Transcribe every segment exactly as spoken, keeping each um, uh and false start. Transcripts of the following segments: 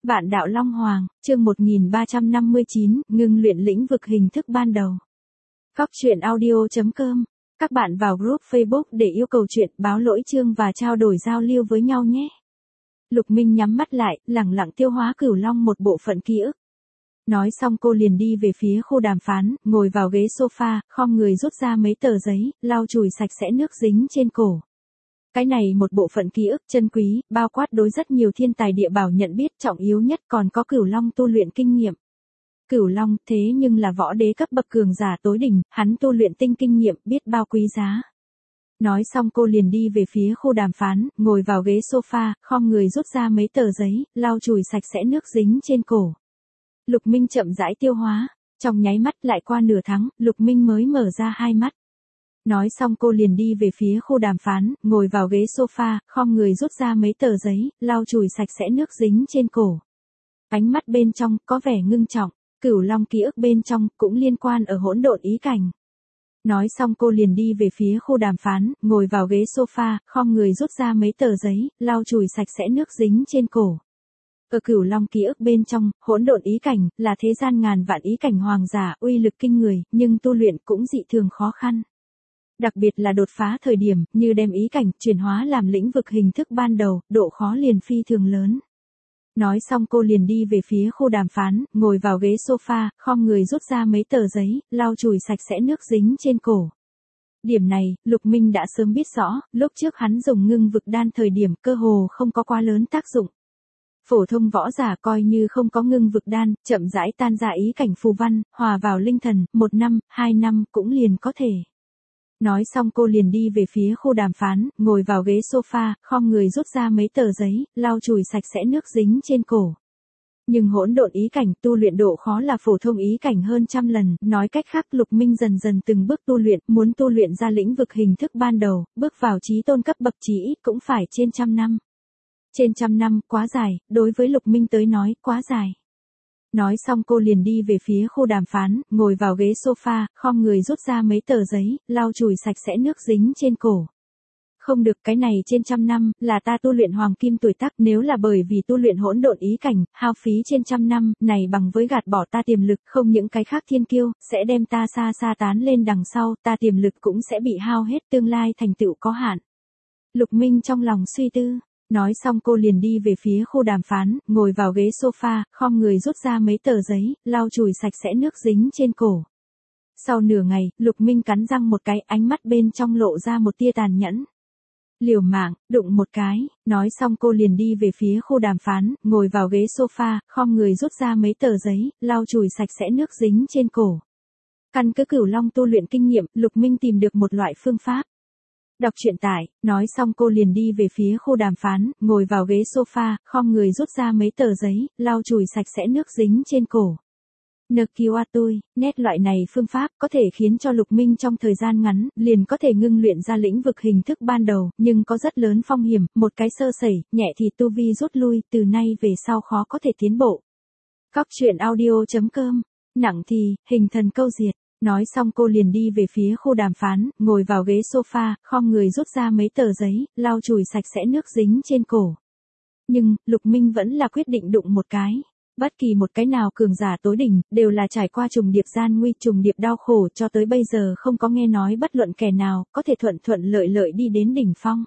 Vạn đạo Long Hoàng, chương một nghìn ba trăm năm mươi chín, ngưng luyện lĩnh vực hình thức ban đầu. Góc truyện audio chấm com. Các bạn vào group Facebook để yêu cầu chuyện, báo lỗi chương và trao đổi giao lưu với nhau nhé. Lục Minh nhắm mắt lại, lẳng lặng tiêu hóa Cửu Long một bộ phận ký ức. Nói xong cô liền đi về phía khu đàm phán, ngồi vào ghế sofa, khom người rút ra mấy tờ giấy, lau chùi sạch sẽ nước dính trên cổ. Cái này một bộ phận ký ức chân quý, bao quát đối rất nhiều thiên tài địa bảo nhận biết, trọng yếu nhất còn có Cửu Long tu luyện kinh nghiệm. Cửu Long thế nhưng là võ đế cấp bậc cường giả tối đỉnh, hắn tu luyện tinh kinh nghiệm biết bao quý giá. Nói xong cô liền đi về phía khu đàm phán, ngồi vào ghế sofa, khom người rút ra mấy tờ giấy, lau chùi sạch sẽ nước dính trên cổ. Lục Minh chậm rãi tiêu hóa, trong nháy mắt lại qua nửa tháng, Lục Minh mới mở ra hai mắt. Nói xong cô liền đi về phía khu đàm phán, ngồi vào ghế sofa, khom người rút ra mấy tờ giấy, lau chùi sạch sẽ nước dính trên cổ. Ánh mắt bên trong có vẻ ngưng trọng, Cửu Long ký ức bên trong cũng liên quan ở hỗn độn ý cảnh. Nói xong cô liền đi về phía khu đàm phán, ngồi vào ghế sofa, khom người rút ra mấy tờ giấy, lau chùi sạch sẽ nước dính trên cổ. Ở Cửu Long ký ức bên trong, hỗn độn ý cảnh là thế gian ngàn vạn ý cảnh hoàng giả, uy lực kinh người, nhưng tu luyện cũng dị thường khó khăn. Đặc biệt là đột phá thời điểm, như đem ý cảnh chuyển hóa làm lĩnh vực hình thức ban đầu, độ khó liền phi thường lớn. Nói xong cô liền đi về phía khu đàm phán, ngồi vào ghế sofa, khom người rút ra mấy tờ giấy, lau chùi sạch sẽ nước dính trên cổ. Điểm này, Lục Minh đã sớm biết rõ, lúc trước hắn dùng ngưng vực đan thời điểm cơ hồ không có quá lớn tác dụng. Phổ thông võ giả coi như không có ngưng vực đan, chậm rãi tan ra ý cảnh phù văn, hòa vào linh thần, một năm, hai năm cũng liền có thể. Nói xong cô liền đi về phía khu đàm phán, ngồi vào ghế sofa, khom người rút ra mấy tờ giấy, lau chùi sạch sẽ nước dính trên cổ. Nhưng hỗn độn ý cảnh tu luyện độ khó là phổ thông ý cảnh hơn trăm lần, nói cách khác Lục Minh dần dần từng bước tu luyện, muốn tu luyện ra lĩnh vực hình thức ban đầu, bước vào chí tôn cấp bậc chí ít cũng phải trên trăm năm. Trên trăm năm, quá dài, đối với Lục Minh tới nói, quá dài. Nói xong cô liền đi về phía khu đàm phán, ngồi vào ghế sofa, khom người rút ra mấy tờ giấy, lau chùi sạch sẽ nước dính trên cổ. Không được, cái này trên trăm năm, là ta tu luyện hoàng kim tuổi tác, nếu là bởi vì tu luyện hỗn độn ý cảnh, hao phí trên trăm năm, này bằng với gạt bỏ ta tiềm lực, không những cái khác thiên kiêu, sẽ đem ta xa xa tán lên đằng sau, ta tiềm lực cũng sẽ bị hao hết, tương lai thành tựu có hạn. Lục Minh trong lòng suy tư. Nói xong cô liền đi về phía khu đàm phán, ngồi vào ghế sofa, khom người rút ra mấy tờ giấy, lau chùi sạch sẽ nước dính trên cổ. Sau nửa ngày, Lục Minh cắn răng một cái, ánh mắt bên trong lộ ra một tia tàn nhẫn. Liều mạng, đụng một cái, nói xong cô liền đi về phía khu đàm phán, ngồi vào ghế sofa, khom người rút ra mấy tờ giấy, lau chùi sạch sẽ nước dính trên cổ. Căn cứ Cửu Long tu luyện kinh nghiệm, Lục Minh tìm được một loại phương pháp. Đọc truyện tải, nói xong cô liền đi về phía khu đàm phán, ngồi vào ghế sofa, khom người rút ra mấy tờ giấy, lau chùi sạch sẽ nước dính trên cổ. Nơ kiwa tôi, nét loại này phương pháp có thể khiến cho Lục Minh trong thời gian ngắn, liền có thể ngưng luyện ra lĩnh vực hình thức ban đầu, nhưng có rất lớn phong hiểm, một cái sơ sẩy, nhẹ thì tu vi rút lui, từ nay về sau khó có thể tiến bộ. Góc truyện audio chấm com, nặng thì, hình thần câu diệt. Nói xong cô liền đi về phía khu đàm phán, ngồi vào ghế sofa, khom người rút ra mấy tờ giấy, lau chùi sạch sẽ nước dính trên cổ. Nhưng, Lục Minh vẫn là quyết định đụng một cái. Bất kỳ một cái nào cường giả tối đỉnh, đều là trải qua trùng điệp gian nguy, trùng điệp đau khổ, cho tới bây giờ không có nghe nói bất luận kẻ nào, có thể thuận thuận lợi lợi đi đến đỉnh phong.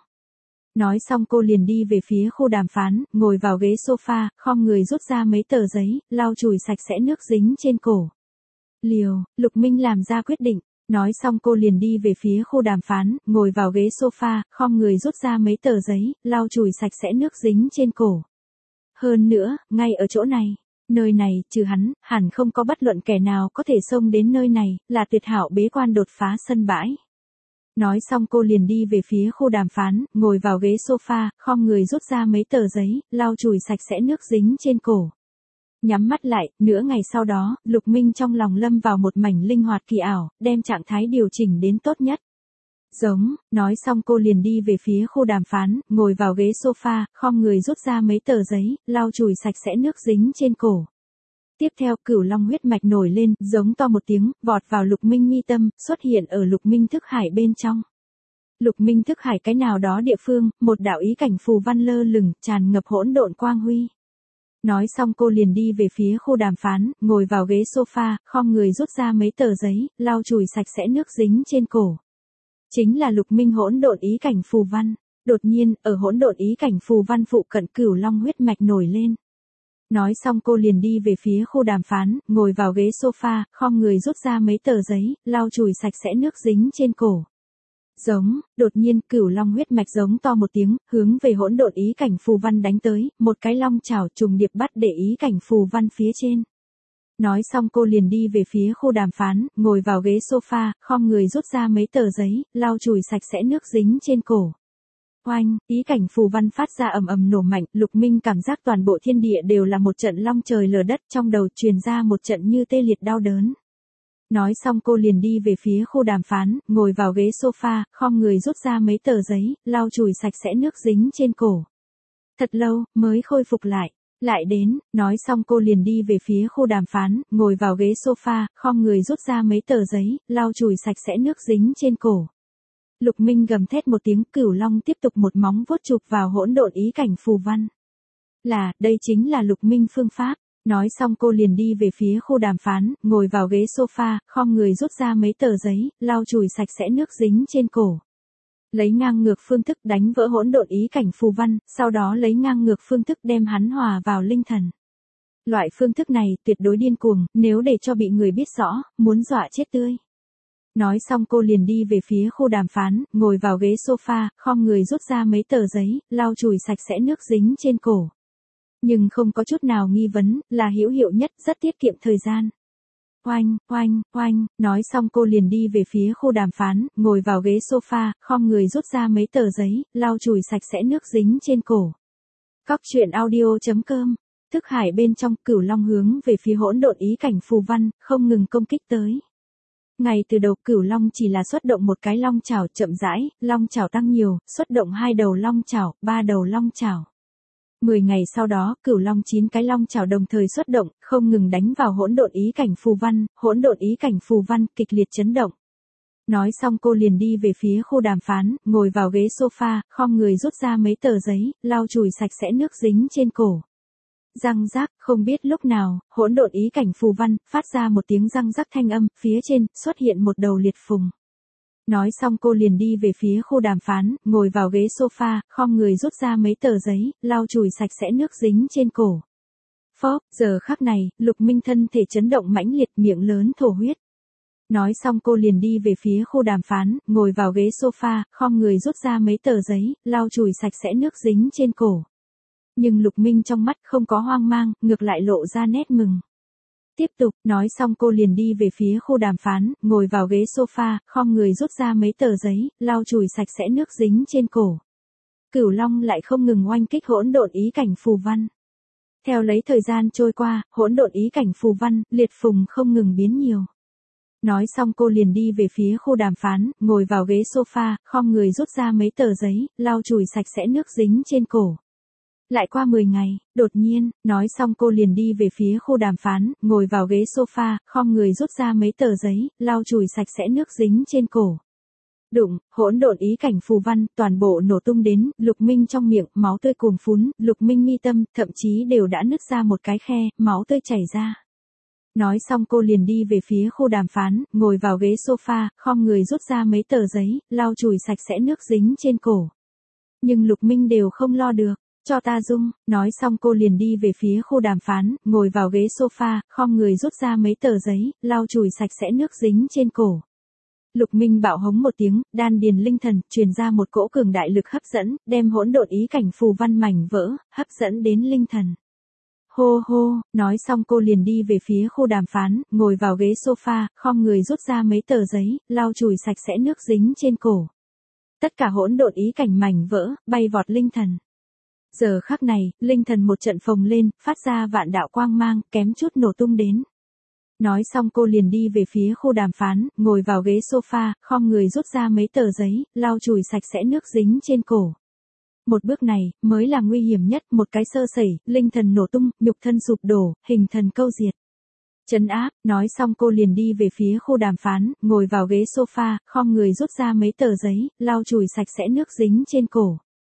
Nói xong cô liền đi về phía khu đàm phán, ngồi vào ghế sofa, khom người rút ra mấy tờ giấy, lau chùi sạch sẽ nước dính trên cổ. Liều, Lục Minh làm ra quyết định, nói xong cô liền đi về phía khu đàm phán, ngồi vào ghế sofa, khom người rút ra mấy tờ giấy, lau chùi sạch sẽ nước dính trên cổ. Hơn nữa, ngay ở chỗ này, nơi này, trừ hắn, hẳn không có bất luận kẻ nào có thể xông đến nơi này, là tuyệt hảo bế quan đột phá sân bãi. Nói xong cô liền đi về phía khu đàm phán, ngồi vào ghế sofa, khom người rút ra mấy tờ giấy, lau chùi sạch sẽ nước dính trên cổ. Nhắm mắt lại, nửa ngày sau đó, Lục Minh trong lòng lâm vào một mảnh linh hoạt kỳ ảo, đem trạng thái điều chỉnh đến tốt nhất. Giống, nói xong cô liền đi về phía khu đàm phán, ngồi vào ghế sofa, khom người rút ra mấy tờ giấy, lau chùi sạch sẽ nước dính trên cổ. Tiếp theo, Cửu Long huyết mạch nổi lên, giống to một tiếng, vọt vào Lục Minh mi tâm, xuất hiện ở Lục Minh thức hải bên trong. Lục Minh thức hải cái nào đó địa phương, một đạo ý cảnh phù văn lơ lửng, tràn ngập hỗn độn quang huy. Nói xong cô liền đi về phía khu đàm phán, ngồi vào ghế sofa, khom người rút ra mấy tờ giấy, lau chùi sạch sẽ nước dính trên cổ. Chính là Lục Minh hỗn độn ý cảnh phù văn. Đột nhiên, ở hỗn độn ý cảnh phù văn phụ cận cửu long huyết mạch nổi lên. Nói xong cô liền đi về phía khu đàm phán, ngồi vào ghế sofa, khom người rút ra mấy tờ giấy, lau chùi sạch sẽ nước dính trên cổ. Giống, đột nhiên cửu long huyết mạch giống to một tiếng, hướng về hỗn độn ý cảnh phù văn đánh tới, một cái long chảo trùng điệp bắt để ý cảnh phù văn phía trên. Nói xong cô liền đi về phía khu đàm phán, ngồi vào ghế sofa, khom người rút ra mấy tờ giấy, lau chùi sạch sẽ nước dính trên cổ. Oanh, ý cảnh phù văn phát ra ầm ầm nổ mạnh, Lục Minh cảm giác toàn bộ thiên địa đều là một trận long trời lở đất, trong đầu truyền ra một trận như tê liệt đau đớn. Nói xong cô liền đi về phía khu đàm phán, ngồi vào ghế sofa, khom người rút ra mấy tờ giấy, lau chùi sạch sẽ nước dính trên cổ. Thật lâu, mới khôi phục lại. Lại đến, nói xong cô liền đi về phía khu đàm phán, ngồi vào ghế sofa, khom người rút ra mấy tờ giấy, lau chùi sạch sẽ nước dính trên cổ. Lục Minh gầm thét một tiếng, cửu long tiếp tục một móng vuốt chụp vào hỗn độn ý cảnh phù văn. Là, đây chính là Lục Minh phương pháp. Nói xong cô liền đi về phía khu đàm phán, ngồi vào ghế sofa, khom người rút ra mấy tờ giấy, lau chùi sạch sẽ nước dính trên cổ. Lấy ngang ngược phương thức đánh vỡ hỗn độn ý cảnh phù văn, sau đó lấy ngang ngược phương thức đem hắn hòa vào linh thần. Loại phương thức này tuyệt đối điên cuồng, nếu để cho bị người biết rõ, muốn dọa chết tươi. Nói xong cô liền đi về phía khu đàm phán, ngồi vào ghế sofa, khom người rút ra mấy tờ giấy, lau chùi sạch sẽ nước dính trên cổ. Nhưng không có chút nào nghi vấn, là hữu hiệu nhất, rất tiết kiệm thời gian. Oanh, oanh, oanh, nói xong cô liền đi về phía khu đàm phán, ngồi vào ghế sofa, khom người rút ra mấy tờ giấy, lau chùi sạch sẽ nước dính trên cổ. Cóc truyện audio chấm com, thức hải bên trong, cửu long hướng về phía hỗn độn ý cảnh phù văn, không ngừng công kích tới. Ngay từ đầu cửu long chỉ là xuất động một cái long chảo chậm rãi, long chảo tăng nhiều, xuất động hai đầu long chảo, ba đầu long chảo. Mười ngày sau đó, cửu long chín cái long chảo đồng thời xuất động, không ngừng đánh vào hỗn độn ý cảnh phù văn, hỗn độn ý cảnh phù văn kịch liệt chấn động. Nói xong cô liền đi về phía khu đàm phán, ngồi vào ghế sofa, khom người rút ra mấy tờ giấy, lau chùi sạch sẽ nước dính trên cổ. Răng rác, không biết lúc nào, hỗn độn ý cảnh phù văn, phát ra một tiếng răng rắc thanh âm, phía trên, xuất hiện một đầu liệt phùng. Nói xong cô liền đi về phía khu đàm phán, ngồi vào ghế sofa, khom người rút ra mấy tờ giấy, lau chùi sạch sẽ nước dính trên cổ. Phóp, giờ khắc này, Lục Minh thân thể chấn động mãnh liệt, miệng lớn thổ huyết. Nói xong cô liền đi về phía khu đàm phán, ngồi vào ghế sofa, khom người rút ra mấy tờ giấy, lau chùi sạch sẽ nước dính trên cổ. Nhưng Lục Minh trong mắt không có hoang mang, ngược lại lộ ra nét mừng. Tiếp tục, nói xong cô liền đi về phía khu đàm phán, ngồi vào ghế sofa, khom người rút ra mấy tờ giấy, lau chùi sạch sẽ nước dính trên cổ. Cửu long lại không ngừng oanh kích hỗn độn ý cảnh phù văn. Theo lấy thời gian trôi qua, hỗn độn ý cảnh phù văn, liệt phùng không ngừng biến nhiều. Nói xong cô liền đi về phía khu đàm phán, ngồi vào ghế sofa, khom người rút ra mấy tờ giấy, lau chùi sạch sẽ nước dính trên cổ. Lại qua mười ngày, đột nhiên, nói xong cô liền đi về phía khu đàm phán, ngồi vào ghế sofa, khom người rút ra mấy tờ giấy, lau chùi sạch sẽ nước dính trên cổ. Đụng, hỗn độn ý cảnh phù văn, toàn bộ nổ tung đến, Lục Minh trong miệng, máu tươi cuồn phún, Lục Minh mi tâm, thậm chí đều đã nứt ra một cái khe, máu tươi chảy ra. Nói xong cô liền đi về phía khu đàm phán, ngồi vào ghế sofa, khom người rút ra mấy tờ giấy, lau chùi sạch sẽ nước dính trên cổ. Nhưng Lục Minh đều không lo được. Cho ta dung, nói xong cô liền đi về phía khu đàm phán, ngồi vào ghế sofa, khom người rút ra mấy tờ giấy, lau chùi sạch sẽ nước dính trên cổ. Lục Minh bạo hống một tiếng, đan điền linh thần, truyền ra một cỗ cường đại lực hấp dẫn, đem hỗn độn ý cảnh phù văn mảnh vỡ, hấp dẫn đến linh thần. Hô hô, nói xong cô liền đi về phía khu đàm phán, ngồi vào ghế sofa, khom người rút ra mấy tờ giấy, lau chùi sạch sẽ nước dính trên cổ. Tất cả hỗn độn ý cảnh mảnh vỡ, bay vọt linh thần. Giờ khắc này, linh thần một trận phồng lên, phát ra vạn đạo quang mang, kém chút nổ tung đến. Nói xong cô liền đi về phía khu đàm phán, ngồi vào ghế sofa, khom người rút ra mấy tờ giấy, lau chùi sạch sẽ nước dính trên cổ. Một bước này, mới là nguy hiểm nhất, một cái sơ sẩy, linh thần nổ tung, nhục thân sụp đổ, hình thần câu diệt. Trấn áp, nói xong cô liền đi về phía khu đàm phán, ngồi vào ghế sofa, khom người rút ra mấy tờ giấy, lau chùi sạch sẽ nước dính trên cổ.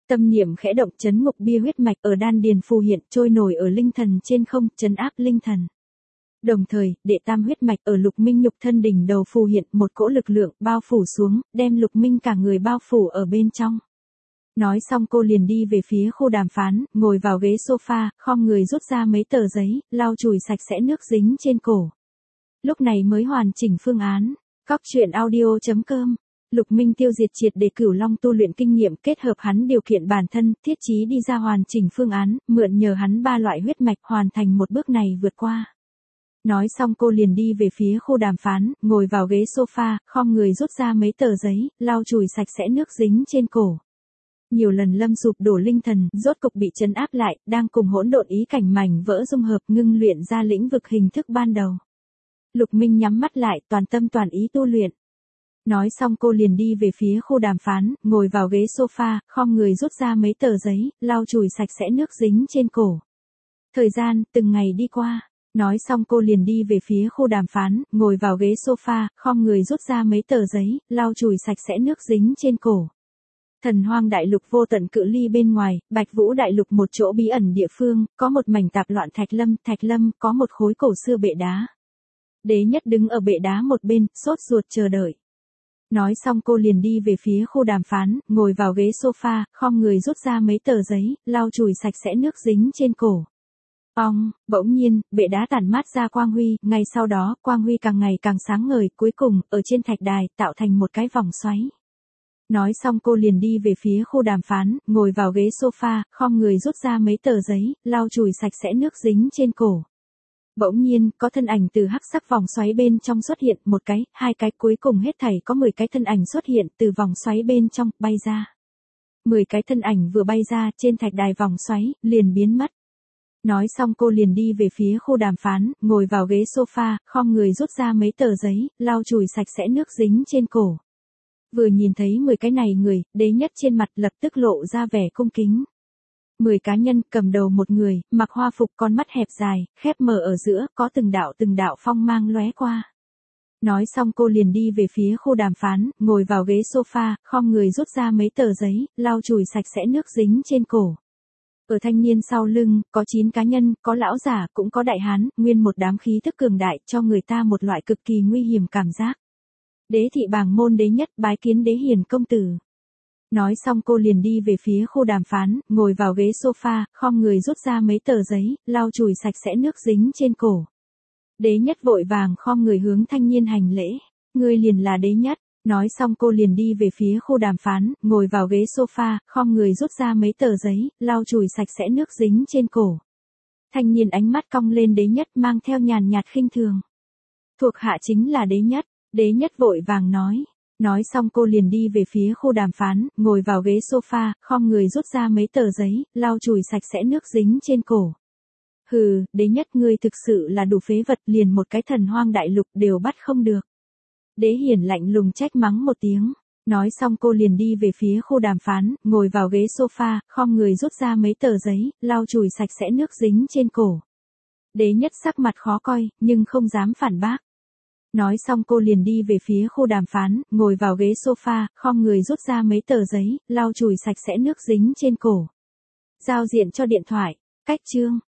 Tâm niệm khẽ động, chấn ngục bia huyết mạch ở đan điền phù hiện, trôi nổi ở linh thần trên không, trấn áp linh thần. Đồng thời, đệ tam huyết mạch ở Lục Minh nhục thân đỉnh đầu phù hiện, một cỗ lực lượng bao phủ xuống, đem Lục Minh cả người bao phủ ở bên trong. Nói xong cô liền đi về phía khu đàm phán, ngồi vào ghế sofa, khom người rút ra mấy tờ giấy, lau chùi sạch sẽ nước dính trên cổ. Lúc này mới hoàn chỉnh phương án. Cóc truyện audio chấm com. Lục Minh tiêu diệt triệt để Cửu Long tu luyện kinh nghiệm, kết hợp hắn điều kiện bản thân, thiết chí đi ra hoàn chỉnh phương án, mượn nhờ hắn ba loại huyết mạch hoàn thành một bước này vượt qua. Nói xong cô liền đi về phía khu đàm phán, ngồi vào ghế sofa, khom người rút ra mấy tờ giấy, lau chùi sạch sẽ nước dính trên cổ. Nhiều lần lâm sụp đổ linh thần, rốt cục bị trấn áp lại, đang cùng hỗn độn ý cảnh mảnh vỡ dung hợp ngưng luyện ra lĩnh vực hình thức ban đầu. Lục Minh nhắm mắt lại, toàn tâm toàn ý tu luyện. Nói xong cô liền đi về phía khu đàm phán, ngồi vào ghế sofa, khom người rút ra mấy tờ giấy, lau chùi sạch sẽ nước dính trên cổ. Thời gian, từng ngày đi qua. Nói xong cô liền đi về phía khu đàm phán, ngồi vào ghế sofa, khom người rút ra mấy tờ giấy, lau chùi sạch sẽ nước dính trên cổ. Thần Hoang đại lục vô tận cự ly bên ngoài, Bạch Vũ đại lục một chỗ bí ẩn địa phương, có một mảnh tạp loạn thạch lâm, thạch lâm có một khối cổ xưa bệ đá. Đế Nhất đứng ở bệ đá một bên, sốt ruột chờ đợi. Nói xong cô liền đi về phía khu đàm phán, ngồi vào ghế sofa, khom người rút ra mấy tờ giấy, lau chùi sạch sẽ nước dính trên cổ. Ong, bỗng nhiên, bệ đá tản mát ra quang huy, ngay sau đó, quang huy càng ngày càng sáng ngời, cuối cùng, ở trên thạch đài, tạo thành một cái vòng xoáy. Nói xong cô liền đi về phía khu đàm phán, ngồi vào ghế sofa, khom người rút ra mấy tờ giấy, lau chùi sạch sẽ nước dính trên cổ. Bỗng nhiên, có thân ảnh từ hắc sắc vòng xoáy bên trong xuất hiện, một cái, hai cái, cuối cùng hết thảy có mười cái thân ảnh xuất hiện từ vòng xoáy bên trong, bay ra. mười cái thân ảnh vừa bay ra, trên thạch đài vòng xoáy, liền biến mất. Nói xong cô liền đi về phía khu đàm phán, ngồi vào ghế sofa, khom người rút ra mấy tờ giấy, lau chùi sạch sẽ nước dính trên cổ. Vừa nhìn thấy mười cái này người, Đế Nhất trên mặt lập tức lộ ra vẻ cung kính. mười cá nhân, cầm đầu một người, mặc hoa phục, con mắt hẹp dài, khép mở ở giữa, có từng đạo từng đạo phong mang lóe qua. Nói xong cô liền đi về phía khu đàm phán, ngồi vào ghế sofa, khom người rút ra mấy tờ giấy, lau chùi sạch sẽ nước dính trên cổ. Ở thanh niên sau lưng, có chín cá nhân, có lão giả, cũng có đại hán, nguyên một đám khí thức cường đại, cho người ta một loại cực kỳ nguy hiểm cảm giác. Đế thị bàng môn Đế Nhất, bái kiến Đế Hiền công tử. Nói xong cô liền đi về phía khu đàm phán, ngồi vào ghế sofa, khom người rút ra mấy tờ giấy, lau chùi sạch sẽ nước dính trên cổ. Đế Nhất vội vàng khom người hướng thanh niên hành lễ. Ngươi liền là Đế Nhất. Nói xong cô liền đi về phía khu đàm phán, ngồi vào ghế sofa, khom người rút ra mấy tờ giấy, lau chùi sạch sẽ nước dính trên cổ. Thanh niên ánh mắt cong lên Đế Nhất, mang theo nhàn nhạt khinh thường. Thuộc hạ chính là Đế Nhất. Đế Nhất vội vàng nói. Nói xong cô liền đi về phía khu đàm phán, ngồi vào ghế sofa, khom người rút ra mấy tờ giấy, lau chùi sạch sẽ nước dính trên cổ. Hừ, Đế Nhất ngươi thực sự là đủ phế vật, liền một cái Thần Hoang đại lục đều bắt không được. Đế Hiển lạnh lùng trách mắng một tiếng. Nói xong cô liền đi về phía khu đàm phán, ngồi vào ghế sofa, khom người rút ra mấy tờ giấy, lau chùi sạch sẽ nước dính trên cổ. Đế Nhất sắc mặt khó coi, nhưng không dám phản bác. Nói xong cô liền đi về phía khu đàm phán, ngồi vào ghế sofa, khom người rút ra mấy tờ giấy, lau chùi sạch sẽ nước dính trên cổ. Giao diện cho điện thoại. Cách chương.